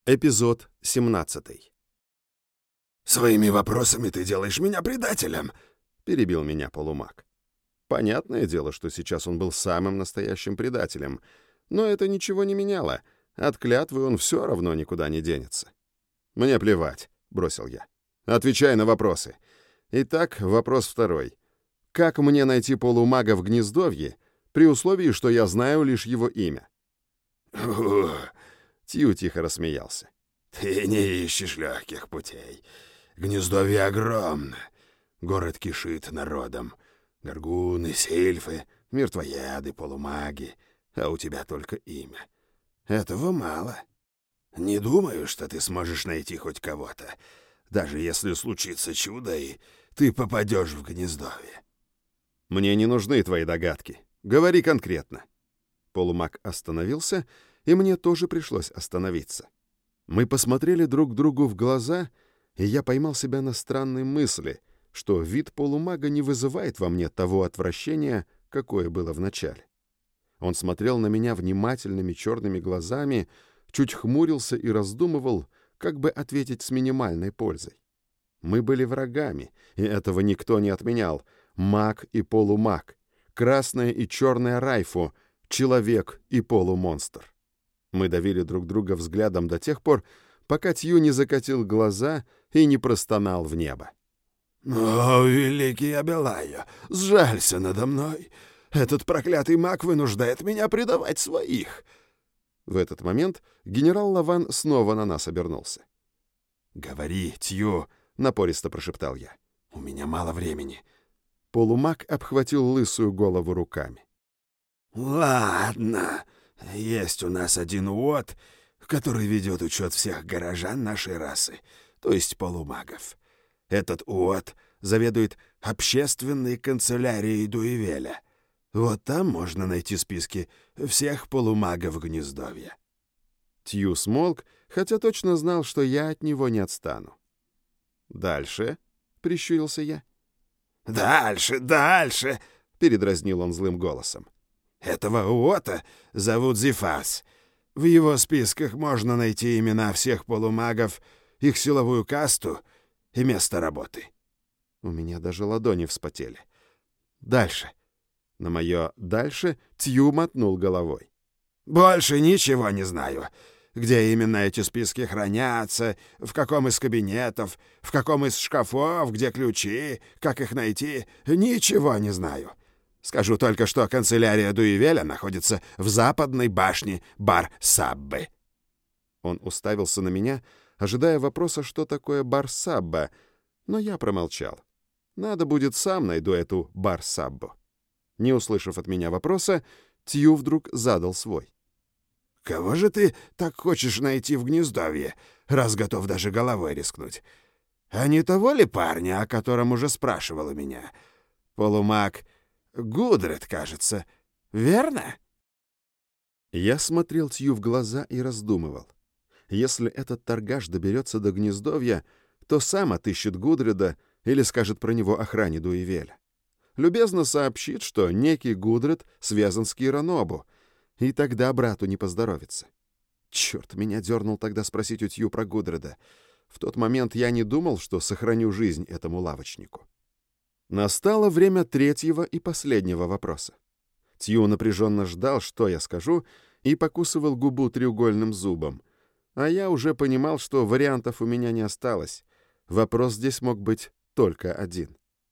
Эпизод 17. «Своими вопросами ты делаешь меня предателем!» — перебил меня полумаг. Понятное дело, что сейчас он был самым настоящим предателем, но это ничего не меняло. От клятвы он все равно никуда не денется. «Мне плевать», — бросил я. «Отвечай на вопросы. Итак, вопрос второй. Как мне найти полумага в Гнездовье, при условии, что я знаю лишь его имя?» Тью тихо рассмеялся. «Ты не ищешь легких путей. Гнездовье огромно. Город кишит народом. Горгуны, сильфы, мертвояды, полумаги. А у тебя только имя. Этого мало. Не думаю, что ты сможешь найти хоть кого-то, даже если случится чудо, и ты попадешь в Гнездовье». «Мне не нужны твои догадки. Говори конкретно». Полумаг остановился, и мне тоже пришлось остановиться. Мы посмотрели друг другу в глаза, и я поймал себя на странной мысли, что вид полумага не вызывает во мне того отвращения, какое было вначале. Он смотрел на меня внимательными черными глазами, чуть хмурился и раздумывал, как бы ответить с минимальной пользой. Мы были врагами, и этого никто не отменял. Маг и полумаг, красное и черное райфу, человек и полумонстр. Мы давили друг друга взглядом до тех пор, пока Тью не закатил глаза и не простонал в небо. «О, великий Абелайо, сжалься надо мной! Этот проклятый маг вынуждает меня предавать своих!» В этот момент генерал Лаван снова на нас обернулся. «Говори, Тью!» — напористо прошептал я. «У меня мало времени». Полумаг обхватил лысую голову руками. «Ладно, есть у нас один уот, который ведет учет всех горожан нашей расы, то есть полумагов. Этот уот заведует общественной канцелярией Дуивеля. Вот там можно найти списки всех полумагов Гнездовья». Тью смолк, хотя точно знал, что я от него не отстану. «Дальше?» — прищурился я. «Дальше!» — передразнил он злым голосом. «Этого уота зовут Зефас. В его списках можно найти имена всех полумагов, их силовую касту и место работы». У меня даже ладони вспотели. «Дальше». На мое «дальше» Тью мотнул головой. «Больше ничего не знаю. Где именно эти списки хранятся, в каком из кабинетов, в каком из шкафов, где ключи, как их найти, ничего не знаю. Скажу только, что канцелярия Дуивеля находится в западной башне Бар-Саббы». Он уставился на меня, ожидая вопроса, что такое Бар-Сабба, но я промолчал. Надо будет, сам найду эту Бар-Саббу. Не услышав от меня вопроса, Тью вдруг задал свой. «Кого же ты так хочешь найти в Гнездовье, раз готов даже головой рискнуть? А не того ли парня, о котором уже спрашивала меня? Полумаг Гудред, кажется, верно?» Я смотрел Тью в глаза и раздумывал. Если этот торгаш доберется до Гнездовья, то сам отыщет Гудреда или скажет про него охране Дуивеля. Любезно сообщит, что некий Гудред связан с Киранобу, и тогда брату не поздоровится. Черт, меня дернул тогда спросить у Тью про Гудреда. В тот момент я не думал, что сохраню жизнь этому лавочнику. Настало время третьего и последнего вопроса. Тью напряженно ждал, что я скажу, и покусывал губу треугольным зубом. А я уже понимал, что вариантов у меня не осталось. Вопрос здесь мог быть только один.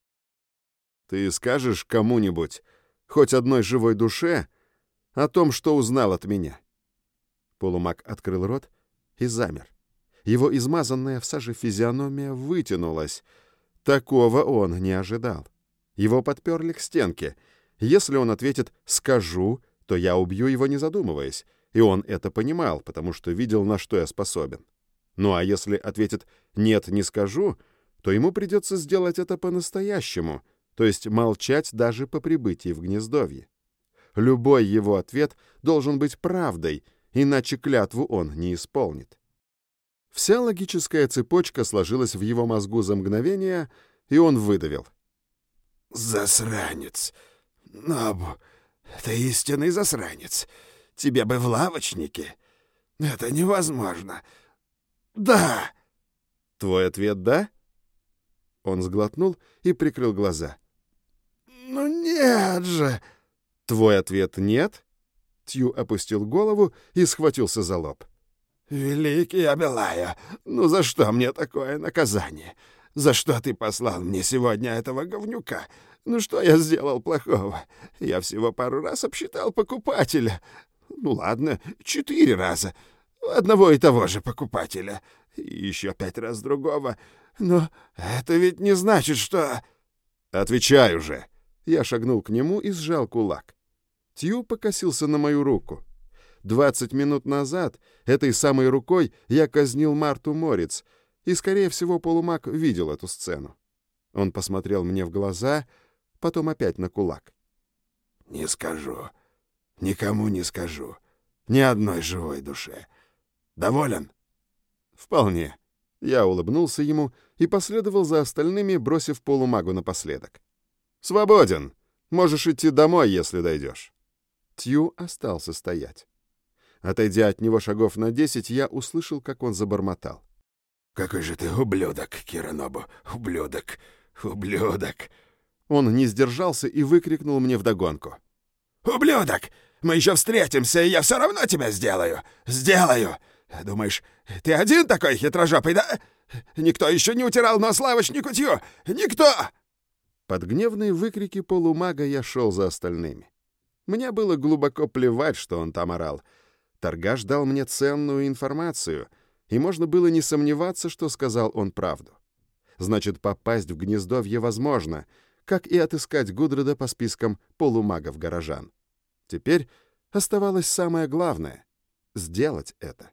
«Ты скажешь кому-нибудь, хоть одной живой душе, о том, что узнал от меня?» Полумаг открыл рот и замер. Его измазанная в саже физиономия вытянулась. Такого он не ожидал. Его подперли к стенке. Если он ответит «скажу», то я убью его, не задумываясь. И он это понимал, потому что видел, на что я способен. Ну а если ответит «нет, не скажу», то ему придется сделать это по-настоящему, то есть молчать даже по прибытии в Гнездовье. Любой его ответ должен быть правдой, иначе клятву он не исполнит. Вся логическая цепочка сложилась в его мозгу за мгновение, и он выдавил. «Засранец! Нобу, ты истинный засранец! Тебе бы в лавочнике! Это невозможно! Да. Твой ответ «да»? Он сглотнул и прикрыл глаза. Ну нет же. Твой ответ «нет»? Тью опустил голову и схватился за лоб. Великий Абилая, ну за что мне такое наказание? За что ты послал мне сегодня этого говнюка? Ну что я сделал плохого? Я всего пару раз обсчитал покупателя. Ну ладно, 4 раза. Одного и того же покупателя. И еще 5 раз другого. Но это ведь не значит, что... Отвечай уже. Я шагнул к нему и сжал кулак. Тью покосился на мою руку. 20 минут назад этой самой рукой я казнил Марту Мориц, и, скорее всего, полумаг видел эту сцену. Он посмотрел мне в глаза, потом опять на кулак. «Не скажу. Никому не скажу. Ни одной живой душе. Доволен?» «Вполне». Я улыбнулся ему и последовал за остальными, бросив полумагу напоследок. «Свободен. Можешь идти домой, если дойдешь». Тью остался стоять. Отойдя от него шагов на 10, я услышал, как он забормотал. «Какой же ты ублюдок, Киранобу! Ублюдок! Ублюдок!» Он не сдержался и выкрикнул мне вдогонку. «Ублюдок! Мы еще встретимся, и я все равно тебя сделаю! Сделаю! Думаешь, ты один такой хитрожопый, да? Никто еще не утирал нос лавочнику Тью! Никто!» Под гневные выкрики полумага я шел за остальными. Мне было глубоко плевать, что он там орал. Торгаш дал мне ценную информацию, и можно было не сомневаться, что сказал он правду. Значит, попасть в гнездовье возможно, как и отыскать Гудреда по спискам полумагов-горожан. Теперь оставалось самое главное — сделать это.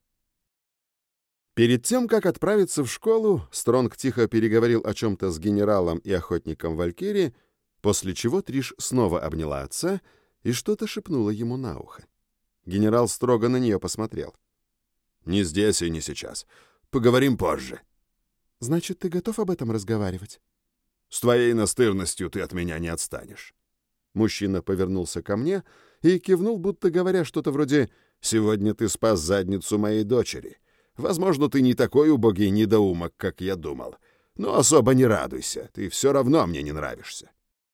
Перед тем, как отправиться в школу, Стронг тихо переговорил о чем-то с генералом и охотником Валькирии, после чего Триш снова обняла отца и что-то шепнула ему на ухо. Генерал строго на нее посмотрел. «Не здесь и не сейчас. Поговорим позже». «Значит, ты готов об этом разговаривать?» «С твоей настырностью ты от меня не отстанешь». Мужчина повернулся ко мне и кивнул, будто говоря что-то вроде «Сегодня ты спас задницу моей дочери. Возможно, ты не такой убогий недоумок, как я думал. Но особо не радуйся, ты все равно мне не нравишься».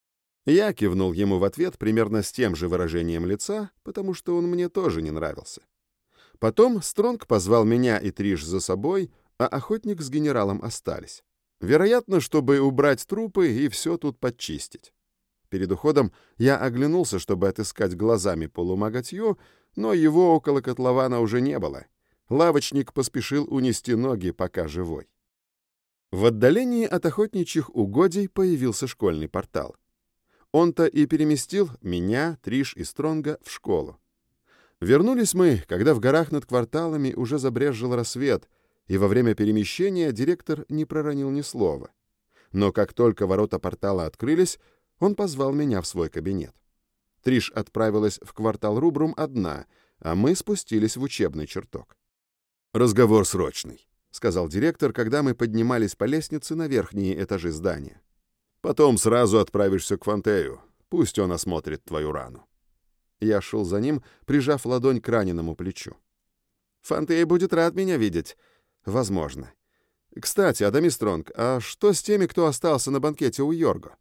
Я кивнул ему в ответ примерно с тем же выражением лица, потому что он мне тоже не нравился. Потом Стронг позвал меня и Триш за собой, а охотник с генералом остались. Вероятно, чтобы убрать трупы и все тут подчистить. Перед уходом я оглянулся, чтобы отыскать глазами полумага Тью, но его около котлована уже не было. Лавочник поспешил унести ноги, пока живой. В отдалении от охотничьих угодий появился школьный портал. Он-то и переместил меня, Триш и Стронга в школу. Вернулись мы, когда в горах над кварталами уже забрезжил рассвет, и во время перемещения директор не проронил ни слова. Но как только ворота портала открылись, он позвал меня в свой кабинет. Триш отправилась в квартал Рубрум одна, а мы спустились в учебный чертог. «Разговор срочный», — сказал директор, когда мы поднимались по лестнице на верхние этажи здания. «Потом сразу отправишься к Фантею. Пусть он осмотрит твою рану». Я шел за ним, прижав ладонь к раненому плечу. «Фантей будет рад меня видеть. Возможно. Кстати, Адамис Стронг, а что с теми, кто остался на банкете у Йорго?»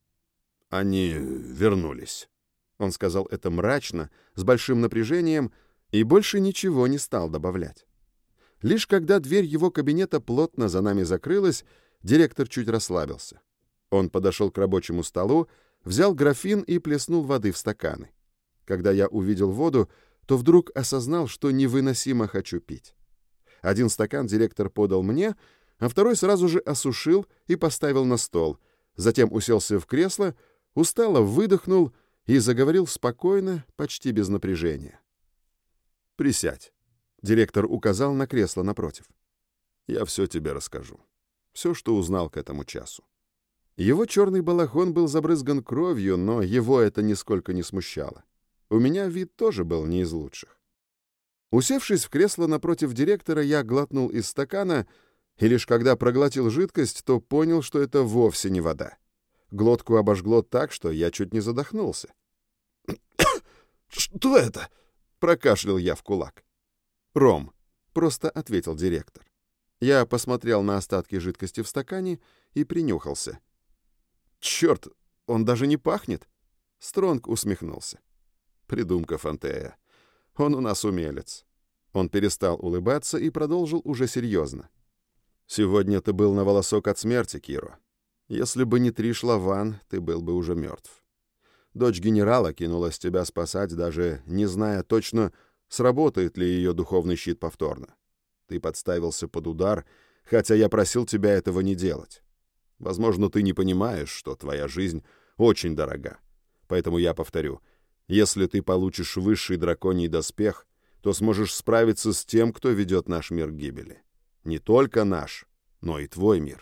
«Они вернулись». Он сказал это мрачно, с большим напряжением, и больше ничего не стал добавлять. Лишь когда дверь его кабинета плотно за нами закрылась, директор чуть расслабился. Он подошел к рабочему столу, взял графин и плеснул воды в стаканы. Когда я увидел воду, то вдруг осознал, что невыносимо хочу пить. Один стакан директор подал мне, а второй сразу же осушил и поставил на стол, затем уселся в кресло, устало выдохнул и заговорил спокойно, почти без напряжения. «Присядь». Директор указал на кресло напротив. «Я все тебе расскажу. Все, что узнал к этому часу». Его черный балахон был забрызган кровью, но его это нисколько не смущало. У меня вид тоже был не из лучших. Усевшись в кресло напротив директора, я глотнул из стакана, и лишь когда проглотил жидкость, то понял, что это вовсе не вода. Глотку обожгло так, что я чуть не задохнулся. «Что это?» — прокашлял я в кулак. «Ром», — просто ответил директор. Я посмотрел на остатки жидкости в стакане и принюхался. «Черт, он даже не пахнет!» Стронг усмехнулся. «Придумка Фонтея. Он у нас умелец». Он перестал улыбаться и продолжил уже серьезно. «Сегодня ты был на волосок от смерти, Киро. Если бы не Триш Лаван, ты был бы уже мертв. Дочь генерала кинулась тебя спасать, даже не зная точно, сработает ли ее духовный щит повторно. Ты подставился под удар, хотя я просил тебя этого не делать. Возможно, ты не понимаешь, что твоя жизнь очень дорога. Поэтому я повторю, если ты получишь высший драконий доспех, то сможешь справиться с тем, кто ведет наш мир к гибели. Не только наш, но и твой мир».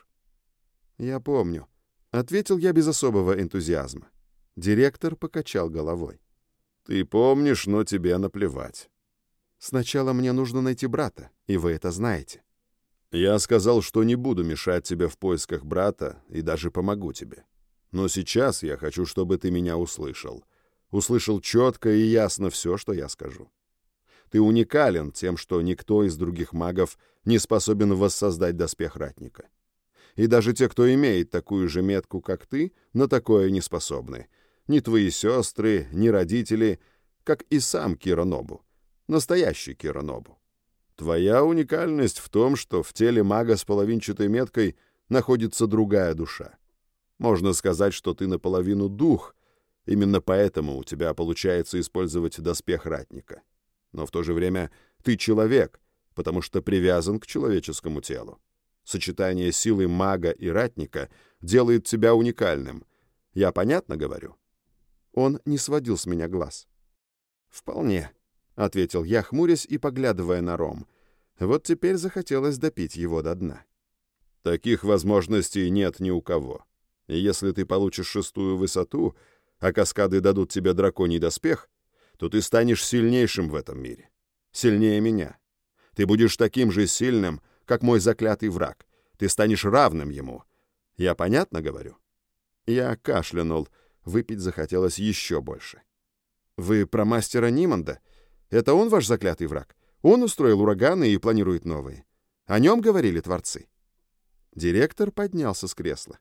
«Я помню», — ответил я без особого энтузиазма. Директор покачал головой. «Ты помнишь, но тебе наплевать. Сначала мне нужно найти брата, и вы это знаете». «Я сказал, что не буду мешать тебе в поисках брата и даже помогу тебе. Но сейчас я хочу, чтобы ты меня услышал. Услышал четко и ясно все, что я скажу. Ты уникален тем, что никто из других магов не способен воссоздать доспех ратника. И даже те, кто имеет такую же метку, как ты, на такое не способны. Ни твои сестры, ни родители, как и сам Киро Нобу. Настоящий Киро Нобу. Твоя уникальность в том, что в теле мага с половинчатой меткой находится другая душа. Можно сказать, что ты наполовину дух, именно поэтому у тебя получается использовать доспех ратника. Но в то же время ты человек, потому что привязан к человеческому телу. Сочетание силы мага и ратника делает тебя уникальным. Я понятно говорю?» Он не сводил с меня глаз. «Вполне», — ответил я, хмурясь и поглядывая на ром. Вот теперь захотелось допить его до дна. «Таких возможностей нет ни у кого. И если ты получишь 6-ю высоту, а каскады дадут тебе драконий доспех, то ты станешь сильнейшим в этом мире. Сильнее меня. Ты будешь таким же сильным, как мой заклятый враг. Ты станешь равным ему. Я понятно говорю?» Я кашлянул. Выпить захотелось еще больше. «Вы про мастера Ниманда? Это он ваш заклятый враг? Он устроил ураганы и планирует новые. О нем говорили творцы?» Директор поднялся с кресла.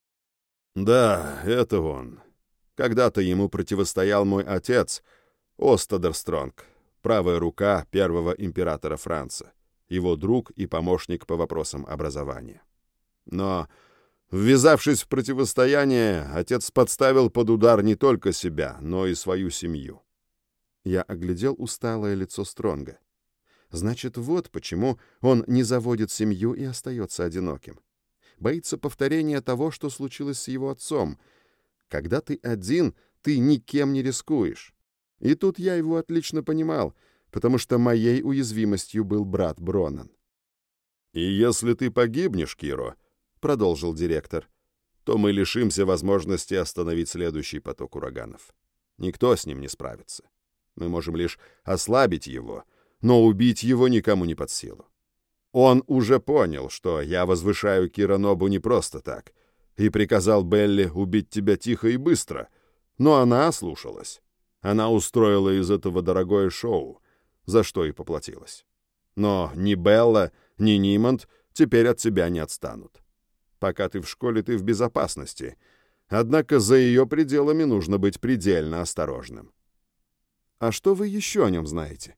«Да, это он. Когда-то ему противостоял мой отец, Остадер Стронг, правая рука первого императора Франца, его друг и помощник по вопросам образования. Но, ввязавшись в противостояние, отец подставил под удар не только себя, но и свою семью». Я оглядел усталое лицо Стронга. Значит, вот почему он не заводит семью и остается одиноким. Боится повторения того, что случилось с его отцом. Когда ты один, ты никем не рискуешь. И тут я его отлично понимал, потому что моей уязвимостью был брат Бронан. «И если ты погибнешь, Киро, — продолжил директор, — то мы лишимся возможности остановить следующий поток ураганов. Никто с ним не справится. Мы можем лишь ослабить его, но убить его никому не под силу. Он уже понял, что я возвышаю Киро Нобу не просто так, и приказал Белли убить тебя тихо и быстро, но она ослушалась. Она устроила из этого дорогое шоу, за что и поплатилась. Но ни Белла, ни Ниманд теперь от тебя не отстанут. Пока ты в школе, ты в безопасности, однако за ее пределами нужно быть предельно осторожным». «А что вы еще о нем знаете?»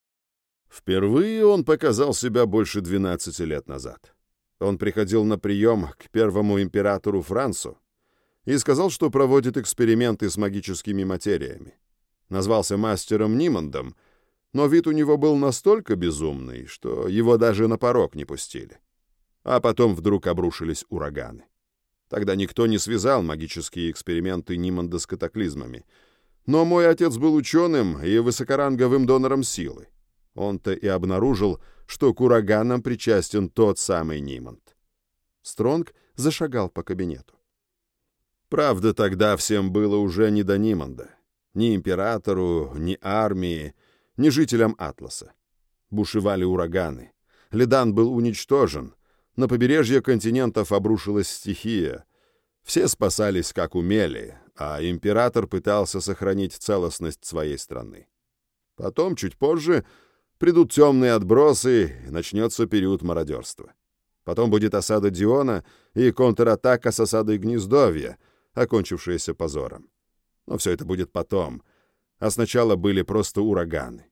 Впервые он показал себя больше 12 лет назад. Он приходил на прием к первому императору Францу и сказал, что проводит эксперименты с магическими материями. Назвался мастером Нимандом, но вид у него был настолько безумный, что его даже на порог не пустили. А потом вдруг обрушились ураганы. Тогда никто не связал магические эксперименты Ниманда с катаклизмами. Но мой отец был ученым и высокоранговым донором силы. Он-то и обнаружил, что к ураганам причастен тот самый Ниманд. Стронг зашагал по кабинету. Правда, тогда всем было уже не до Ниманда. Ни императору, ни армии, ни жителям Атласа. Бушевали ураганы. Ледан был уничтожен. На побережье континентов обрушилась стихия. Все спасались как умели, а император пытался сохранить целостность своей страны. Потом, чуть позже, придут темные отбросы, и начнется период мародерства. Потом будет осада Диона и контратака с осадой Гнездовья, окончившаяся позором. Но все это будет потом. А сначала были просто ураганы.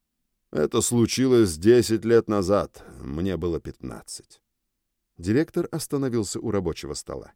Это случилось 10 лет назад. Мне было 15. Директор остановился у рабочего стола.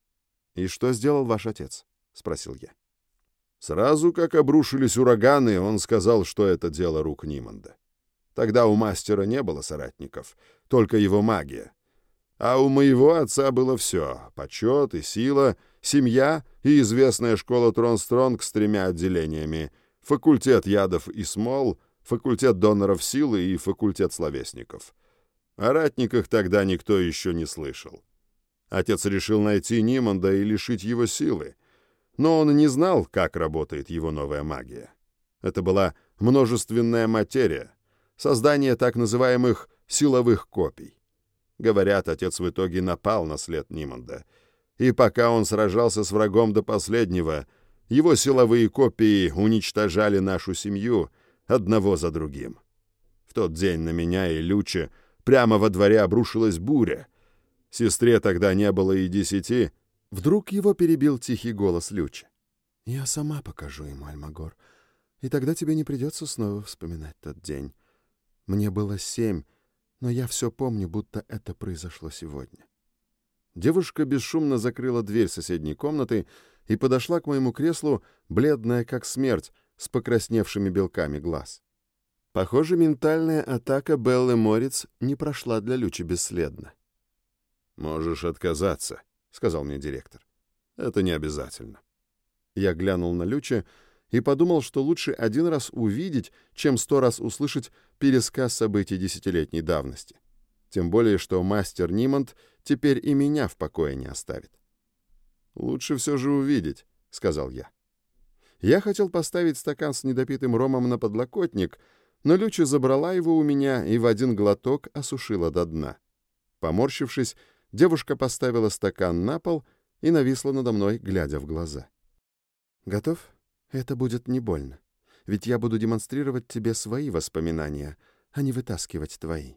«И что сделал ваш отец?» — спросил я. Сразу как обрушились ураганы, он сказал, что это дело рук Ниманда. Тогда у мастера не было соратников, только его магия. А у моего отца было все — почет и сила, семья и известная школа Тронстронг с 3 отделениями, факультет ядов и смол, факультет доноров силы и факультет словесников. О ратниках тогда никто еще не слышал. Отец решил найти Ниманда и лишить его силы, но он не знал, как работает его новая магия. Это была множественная материя, создание так называемых силовых копий. Говорят, отец в итоге напал на след Ниманда, и пока он сражался с врагом до последнего, его силовые копии уничтожали нашу семью одного за другим. В тот день на меня и Люче прямо во дворе обрушилась буря. Сестре тогда не было и 10. Вдруг его перебил тихий голос Люче. «Я сама покажу ему, Альмагор, и тогда тебе не придется снова вспоминать тот день. Мне было 7, но я все помню, будто это произошло сегодня». Девушка бесшумно закрыла дверь соседней комнаты и подошла к моему креслу, бледная как смерть, с покрасневшими белками глаз. Похоже, ментальная атака Беллы Морец не прошла для Лючи бесследно. «Можешь отказаться», — сказал мне директор. «Это не обязательно». Я глянул на Люча и подумал, что лучше 1 раз увидеть, чем 100 раз услышать пересказ событий 10-летней давности. Тем более, что мастер Ниманд теперь и меня в покое не оставит. «Лучше все же увидеть», — сказал я. Я хотел поставить стакан с недопитым ромом на подлокотник, но Люча забрала его у меня и в 1 глоток осушила до дна. Поморщившись, девушка поставила стакан на пол и нависла надо мной, глядя в глаза. «Готов? Это будет не больно. Ведь я буду демонстрировать тебе свои воспоминания, а не вытаскивать твои».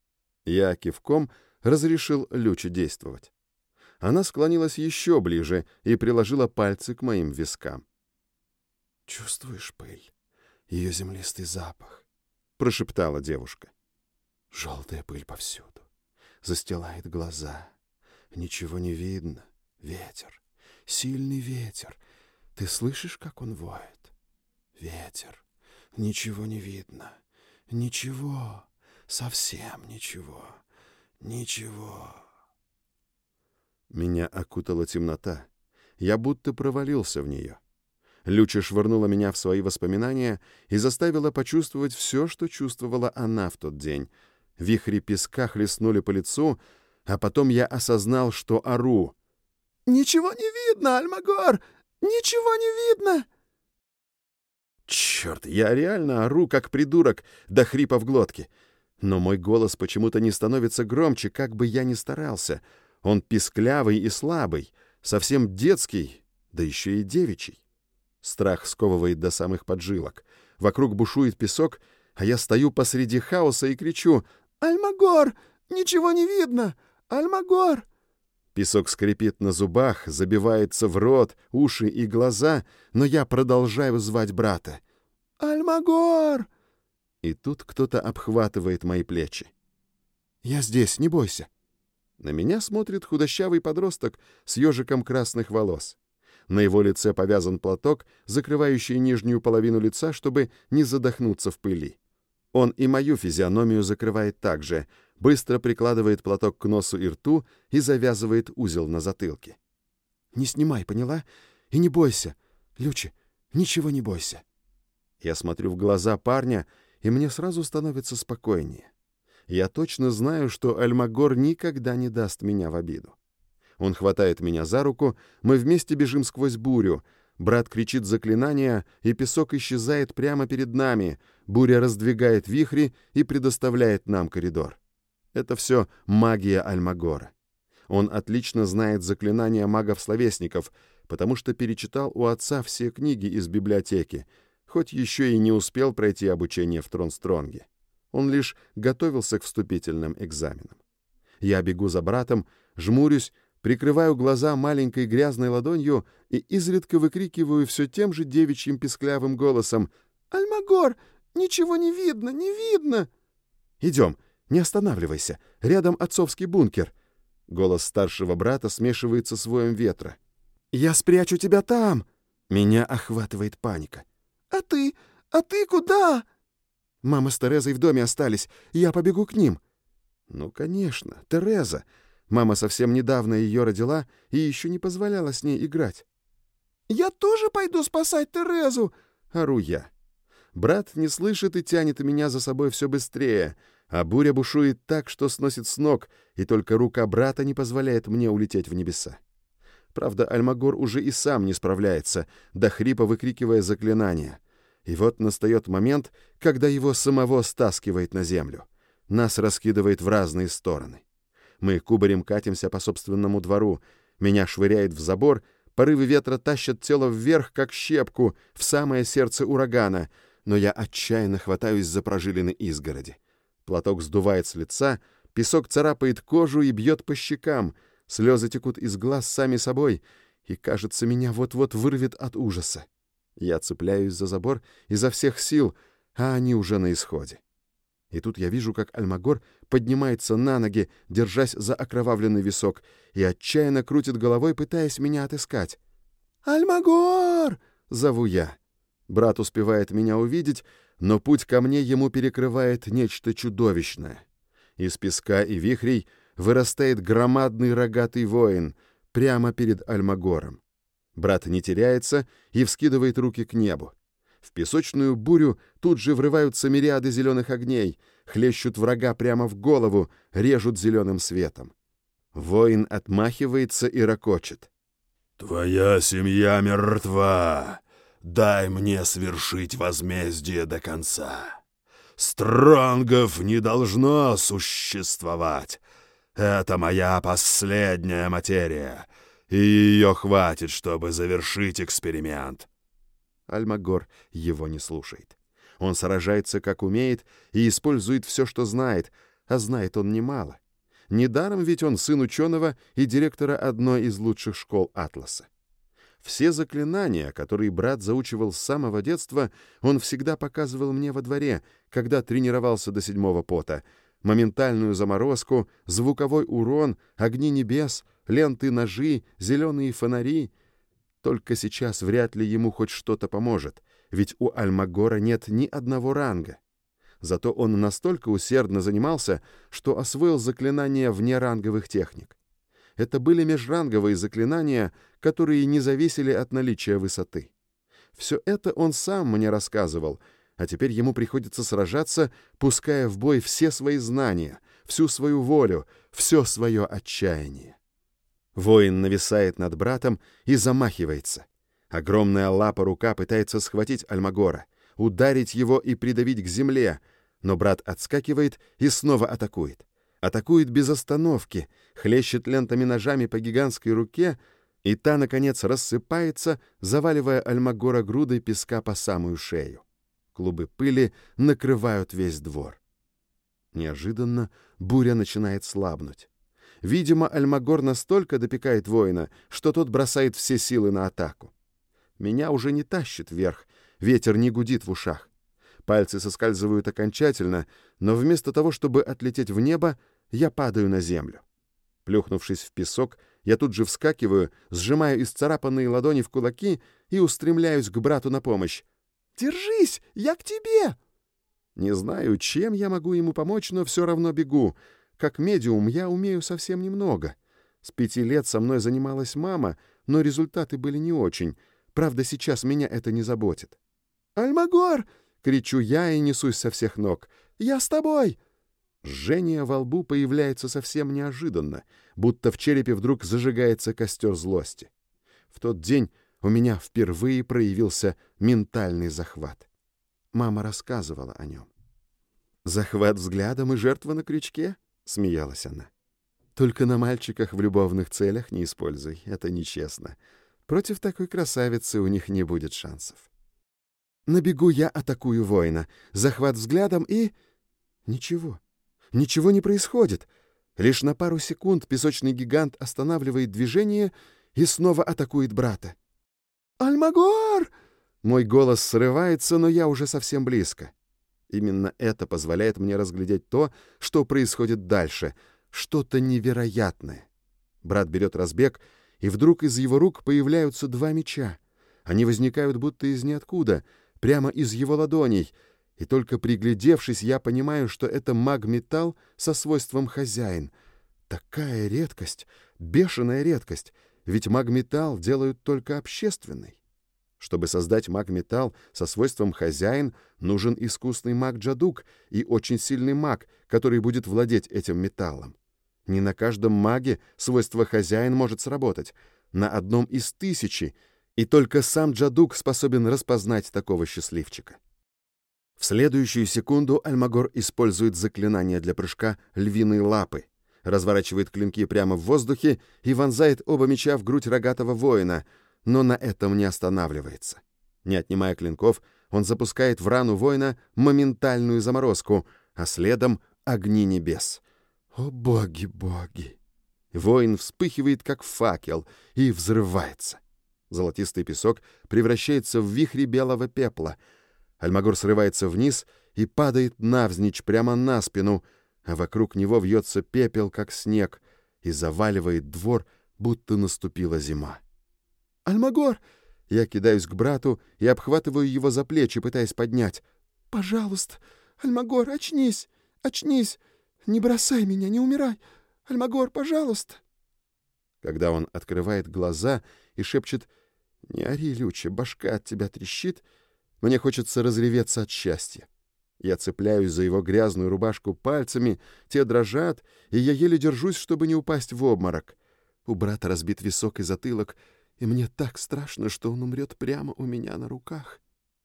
Я кивком разрешил Люче действовать. Она склонилась еще ближе и приложила пальцы к моим вискам. «Чувствуешь пыль? Ее землистый запах?» — прошептала девушка. «Желтая пыль повсюду. Застилает глаза. Ничего не видно. Ветер. Сильный ветер. Ты слышишь, как он воет? Ветер. Ничего не видно. Ничего. Совсем ничего. Ничего». Меня окутала темнота. Я будто провалился в нее. Люча швырнула меня в свои воспоминания и заставила почувствовать все, что чувствовала она в тот день. Вихри песка хлестнули по лицу, а потом я осознал, что ору. «Ничего не видно, Альмагор! Ничего не видно!» Черт, я реально ору, как придурок, до хрипа в глотке. Но мой голос почему-то не становится громче, как бы я ни старался. Он писклявый и слабый, совсем детский, да еще и девичий. Страх сковывает до самых поджилок. Вокруг бушует песок, а я стою посреди хаоса и кричу: «Альмагор! Ничего не видно! Альмагор!» Песок скрипит на зубах, забивается в рот, уши и глаза, но я продолжаю звать брата. «Альмагор!» И тут кто-то обхватывает мои плечи. «Я здесь, не бойся». На меня смотрит худощавый подросток с ежиком красных волос. На его лице повязан платок, закрывающий нижнюю половину лица, чтобы не задохнуться в пыли. Он и мою физиономию закрывает так же, быстро прикладывает платок к носу и рту и завязывает узел на затылке. «Не снимай, поняла? И не бойся. Люча, ничего не бойся». Я смотрю в глаза парня, и мне сразу становится спокойнее. Я точно знаю, что Альмагор никогда не даст меня в обиду. Он хватает меня за руку, мы вместе бежим сквозь бурю. Брат кричит заклинания, и песок исчезает прямо перед нами. Буря раздвигает вихри и предоставляет нам коридор. Это все магия Альмагора. Он отлично знает заклинания магов-словесников, потому что перечитал у отца все книги из библиотеки, хоть еще и не успел пройти обучение в Тронстронге. Он лишь готовился к вступительным экзаменам. Я бегу за братом, жмурюсь, прикрываю глаза маленькой грязной ладонью и изредка выкрикиваю все тем же девичьим писклявым голосом: «Альмагор, ничего не видно, не видно!» «Идем, не останавливайся, рядом отцовский бункер». Голос старшего брата смешивается с воем ветра. «Я спрячу тебя там!» Меня охватывает паника. «А ты? А ты куда?» «Мама с Терезой в доме остались, я побегу к ним». «Ну, конечно, Тереза. Мама совсем недавно ее родила и еще не позволяла с ней играть». «Я тоже пойду спасать Терезу!» — ору я. Брат не слышит и тянет меня за собой все быстрее, а буря бушует так, что сносит с ног, и только рука брата не позволяет мне улететь в небеса. Правда, Альмагор уже и сам не справляется, до хрипа выкрикивая заклинания. И вот настает момент, когда его самого стаскивает на землю. Нас раскидывает в разные стороны. Мы кубарем катимся по собственному двору. Меня швыряет в забор, порывы ветра тащат тело вверх, как щепку, в самое сердце урагана, но я отчаянно хватаюсь за прожилины изгороди. Платок сдувает с лица, песок царапает кожу и бьет по щекам, слезы текут из глаз сами собой, и, кажется, меня вот-вот вырвет от ужаса. Я цепляюсь за забор изо всех сил, а они уже на исходе. И тут я вижу, как Альмагор поднимается на ноги, держась за окровавленный висок, и отчаянно крутит головой, пытаясь меня отыскать. «Альмагор!» — зову я. Брат успевает меня увидеть, но путь ко мне ему перекрывает нечто чудовищное. Из песка и вихрей вырастает громадный рогатый воин прямо перед Альмагором. Брат не теряется и вскидывает руки к небу. В песочную бурю тут же врываются мириады зеленых огней, хлещут врага прямо в голову, режут зеленым светом. Воин отмахивается и рокочет. «Твоя семья мертва. Дай мне свершить возмездие до конца. Стронгов не должно существовать. Это моя последняя материя, и ее хватит, чтобы завершить эксперимент». Альмагор его не слушает. Он сражается, как умеет, и использует все, что знает, а знает он немало. Недаром ведь он сын ученого и директора одной из лучших школ Атласа. Все заклинания, которые брат заучивал с самого детства, он всегда показывал мне во дворе, когда тренировался до 7-го пота. Моментальную заморозку, звуковой урон, огни небес, ленты-ножи, зеленые фонари. Только сейчас вряд ли ему хоть что-то поможет, ведь у Альмагора нет ни одного ранга. Зато он настолько усердно занимался, что освоил заклинания внеранговых техник. Это были межранговые заклинания, которые не зависели от наличия высоты. Все это он сам мне рассказывал, а теперь ему приходится сражаться, пуская в бой все свои знания, всю свою волю, все свое отчаяние. Воин нависает над братом и замахивается. Огромная лапа-рука пытается схватить Альмагора, ударить его и придавить к земле, но брат отскакивает и снова атакует. Атакует без остановки, хлещет лентами-ножами по гигантской руке, и та, наконец, рассыпается, заваливая Альмагора грудой песка по самую шею. Клубы пыли накрывают весь двор. Неожиданно буря начинает слабнуть. Видимо, Альмагор настолько допекает воина, что тот бросает все силы на атаку. Меня уже не тащит вверх, ветер не гудит в ушах. Пальцы соскальзывают окончательно, но вместо того, чтобы отлететь в небо, я падаю на землю. Плюхнувшись в песок, я тут же вскакиваю, сжимаю исцарапанные ладони в кулаки и устремляюсь к брату на помощь. «Держись, я к тебе!» Не знаю, чем я могу ему помочь, но все равно бегу. Как медиум я умею совсем немного. С 5 лет со мной занималась мама, но результаты были не очень. Правда, сейчас меня это не заботит. «Альмагор!» — кричу я и несусь со всех ног. «Я с тобой!» Жжение во лбу появляется совсем неожиданно, будто в черепе вдруг зажигается костер злости. В тот день у меня впервые проявился ментальный захват. Мама рассказывала о нем. «Захват взглядом и жертва на крючке?» — смеялась она. «Только на мальчиках в любовных целях не используй, это нечестно. Против такой красавицы у них не будет шансов». На бегу я атакую воина, захват взглядом и... Ничего не происходит. Лишь на пару секунд песочный гигант останавливает движение и снова атакует брата. «Альмагор!» Мой голос срывается, но я уже совсем близко. Именно это позволяет мне разглядеть то, что происходит дальше. Что-то невероятное. Брат берет разбег, и вдруг из его рук появляются два меча. Они возникают будто из ниоткуда, прямо из его ладоней, и только приглядевшись, я понимаю, что это маг-металл со свойством хозяин. Такая редкость, бешеная редкость, ведь маг-металл делают только общественный. Чтобы создать маг-металл со свойством хозяин, нужен искусный маг-джадук и очень сильный маг, который будет владеть этим металлом. Не на каждом маге свойство хозяин может сработать, на одном из 1000, и только сам джадук способен распознать такого счастливчика. В следующую секунду Альмагор использует заклинание для прыжка львиной лапы, разворачивает клинки прямо в воздухе и вонзает оба меча в грудь рогатого воина, но на этом не останавливается. Не отнимая клинков, он запускает в рану воина моментальную заморозку, а следом огни небес. О боги, боги! Воин вспыхивает, как факел, и взрывается. Золотистый песок превращается в вихри белого пепла. Альмагор срывается вниз и падает навзничь прямо на спину, а вокруг него вьется пепел, как снег, и заваливает двор, будто наступила зима. «Альмагор!» Я кидаюсь к брату и обхватываю его за плечи, пытаясь поднять. «Пожалуйста, Альмагор, очнись! Очнись! Не бросай меня, не умирай! Альмагор, пожалуйста!» Когда он открывает глаза и шепчет «Не ори, Люча, башка от тебя трещит», мне хочется разреветься от счастья. Я цепляюсь за его грязную рубашку пальцами, те дрожат, и я еле держусь, чтобы не упасть в обморок. У брата разбит висок и затылок, и мне так страшно, что он умрет прямо у меня на руках.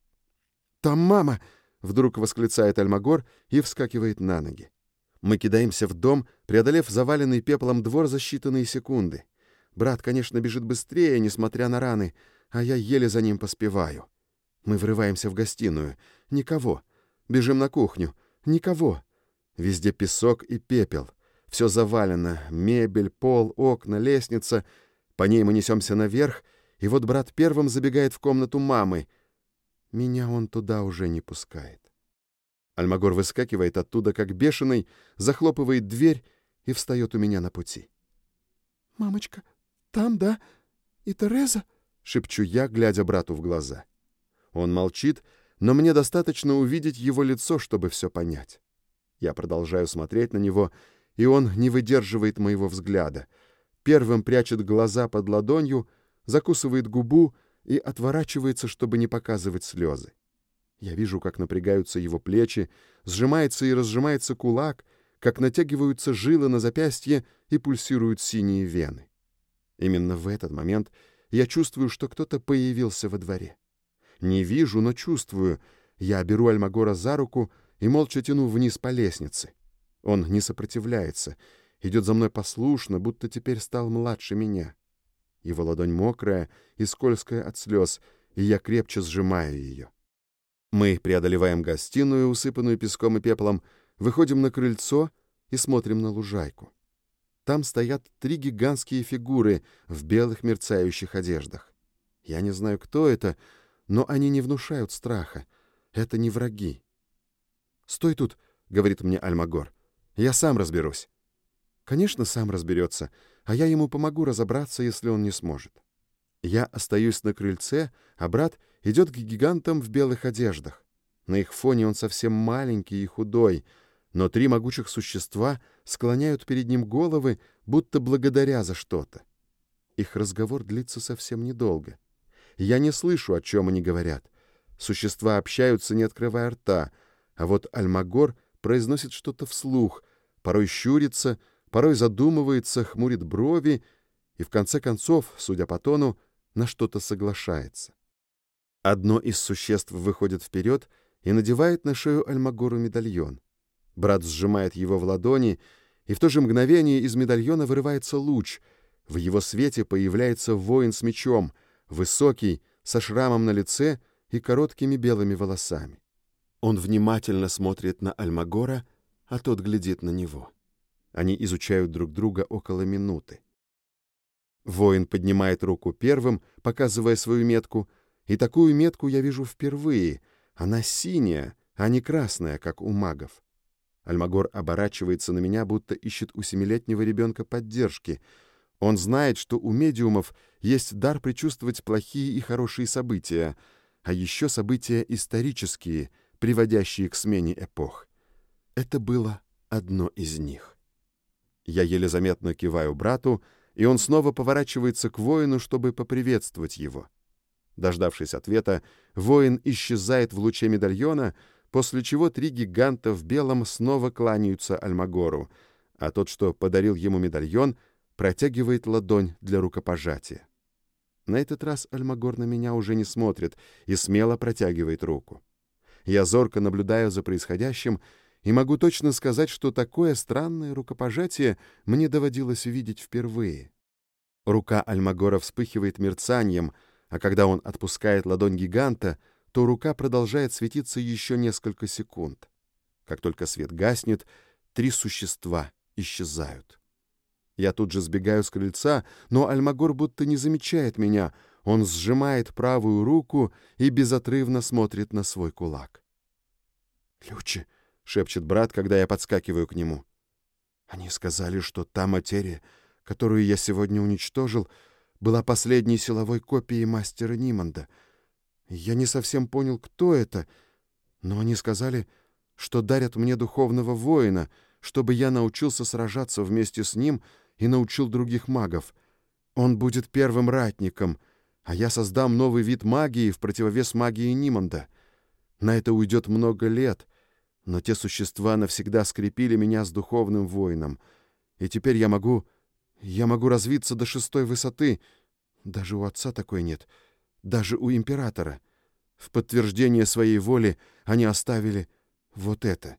«Там мама!» — вдруг восклицает Альмагор и вскакивает на ноги. Мы кидаемся в дом, преодолев заваленный пеплом двор за считанные секунды. Брат, конечно, бежит быстрее, несмотря на раны, а я еле за ним поспеваю. Мы врываемся в гостиную. Никого. Бежим на кухню. Никого. Везде песок и пепел. Все завалено. Мебель, пол, окна, лестница. По ней мы несемся наверх, и вот брат первым забегает в комнату мамы. Меня он туда уже не пускает. Альмагор выскакивает оттуда, как бешеный, захлопывает дверь и встает у меня на пути. «Мамочка, там, да? И Тереза?» — шепчу я, глядя брату в глаза. Он молчит, но мне достаточно увидеть его лицо, чтобы все понять. Я продолжаю смотреть на него, и он не выдерживает моего взгляда. Первым прячет глаза под ладонью, закусывает губу и отворачивается, чтобы не показывать слезы. Я вижу, как напрягаются его плечи, сжимается и разжимается кулак, как натягиваются жилы на запястье и пульсируют синие вены. Именно в этот момент я чувствую, что кто-то появился во дворе. Не вижу, но чувствую. Я беру Альмагора за руку и молча тяну вниз по лестнице. Он не сопротивляется, идет за мной послушно, будто теперь стал младше меня. Его ладонь мокрая и скользкая от слез, и я крепче сжимаю ее. Мы преодолеваем гостиную, усыпанную песком и пеплом, выходим на крыльцо и смотрим на лужайку. Там стоят 3 гигантские фигуры в белых мерцающих одеждах. Я не знаю, кто это, но они не внушают страха. Это не враги. «Стой тут», — говорит мне Альмагор. «Я сам разберусь». Конечно, сам разберется, а я ему помогу разобраться, если он не сможет. Я остаюсь на крыльце, а брат идет к гигантам в белых одеждах. На их фоне он совсем маленький и худой, но 3 могучих существа склоняют перед ним головы, будто благодаря за что-то. Их разговор длится совсем недолго. Я не слышу, о чем они говорят. Существа общаются, не открывая рта, а вот Альмагор произносит что-то вслух, порой щурится, порой задумывается, хмурит брови и, в конце концов, судя по тону, на что-то соглашается. Одно из существ выходит вперед и надевает на шею Альмагору медальон. Брат сжимает его в ладони, и в то же мгновение из медальона вырывается луч. В его свете появляется воин с мечом, высокий, со шрамом на лице и короткими белыми волосами. Он внимательно смотрит на Альмагора, а тот глядит на него. Они изучают друг друга около минуты. Воин поднимает руку первым, показывая свою метку, и такую метку я вижу впервые. Она синяя, а не красная, как у магов. Альмагор оборачивается на меня, будто ищет у 7-летнего ребенка поддержки. Он знает, что у медиумов есть дар предчувствовать плохие и хорошие события, а еще события исторические, приводящие к смене эпох. Это было одно из них. Я еле заметно киваю брату, и он снова поворачивается к воину, чтобы поприветствовать его. Дождавшись ответа, воин исчезает в луче медальона, после чего 3 гиганта в белом снова кланяются Альмагору, а тот, что подарил ему медальон, протягивает ладонь для рукопожатия. На этот раз Альмагор на меня уже не смотрит и смело протягивает руку. Я зорко наблюдаю за происходящим и могу точно сказать, что такое странное рукопожатие мне доводилось видеть впервые. Рука Альмагора вспыхивает мерцанием, а когда он отпускает ладонь гиганта, то рука продолжает светиться еще несколько секунд. Как только свет гаснет, 3 существа исчезают. Я тут же сбегаю с крыльца, но Альмагор будто не замечает меня. Он сжимает правую руку и безотрывно смотрит на свой кулак. «Лючи», — шепчет брат, когда я подскакиваю к нему. «Они сказали, что та материя, которую я сегодня уничтожил, была последней силовой копией мастера Ниманда. Я не совсем понял, кто это, но они сказали, что дарят мне духовного воина, чтобы я научился сражаться вместе с ним и научил других магов. Он будет первым ратником, а я создам новый вид магии в противовес магии Ниманда. На это уйдет много лет, но те существа навсегда скрепили меня с духовным воином, и теперь я могу развиться до 6-й высоты. Даже у отца такой нет, даже у императора. В подтверждение своей воли они оставили вот это».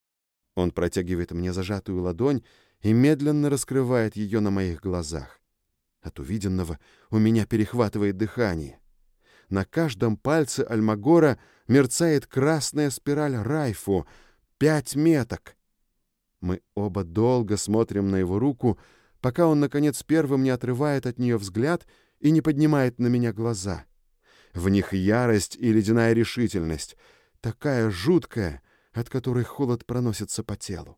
Он протягивает мне зажатую ладонь и медленно раскрывает ее на моих глазах. От увиденного у меня перехватывает дыхание. На каждом пальце Альмагора мерцает красная спираль Райфу, 5 меток. Мы оба долго смотрим на его руку, пока он, наконец, первым не отрывает от нее взгляд и не поднимает на меня глаза. В них ярость и ледяная решительность, такая жуткая, от которой холод проносится по телу.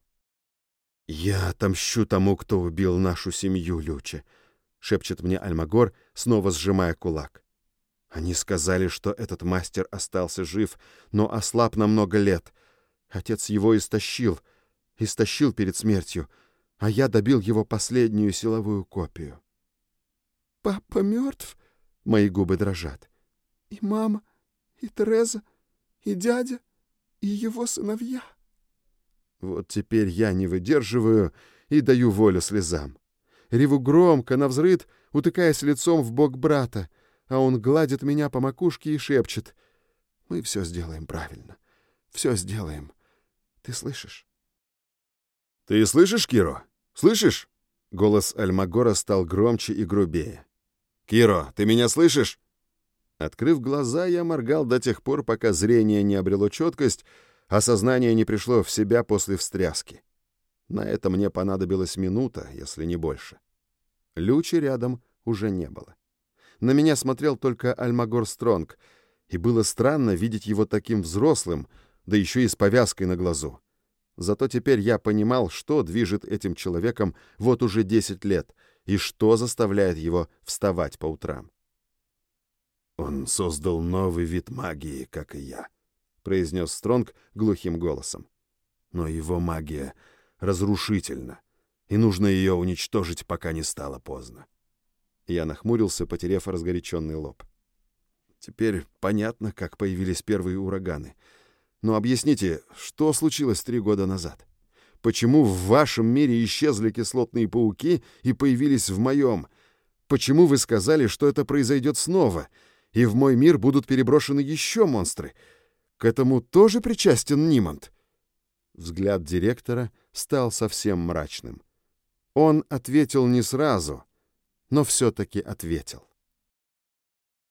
«Я отомщу тому, кто убил нашу семью, Люче», — шепчет мне Альмагор, снова сжимая кулак. «Они сказали, что этот мастер остался жив, но ослаб на много лет. Отец его истощил перед смертью, а я добил его последнюю силовую копию». «Папа мертв?» — мои губы дрожат. «И мама, и Тереза, и дядя, и его сыновья». Вот теперь я не выдерживаю и даю волю слезам. Реву громко, навзрыд, утыкаясь лицом в бок брата, а он гладит меня по макушке и шепчет: «Мы все сделаем правильно, все сделаем. Ты слышишь?» «Ты слышишь, Киро? Слышишь?» Голос Альмагора стал громче и грубее. «Киро, ты меня слышишь?» Открыв глаза, я моргал до тех пор, пока зрение не обрело четкость, а сознание не пришло в себя после встряски. На это мне понадобилась минута, если не больше. Лючи рядом уже не было. На меня смотрел только Альмагор Стронг, и было странно видеть его таким взрослым, да еще и с повязкой на глазу. Зато теперь я понимал, что движет этим человеком вот уже 10 лет, и что заставляет его вставать по утрам. «Он создал новый вид магии, как и я», — произнес Стронг глухим голосом. «Но его магия разрушительна, и нужно ее уничтожить, пока не стало поздно». Я нахмурился, потеряв разгоряченный лоб. Теперь понятно, как появились первые ураганы. Но объясните, что случилось 3 года назад? Почему в вашем мире исчезли кислотные пауки и появились в моем? Почему вы сказали, что это произойдет снова, и в мой мир будут переброшены еще монстры? К этому тоже причастен Ниманд?» Взгляд директора стал совсем мрачным. Он ответил не сразу, но все-таки ответил.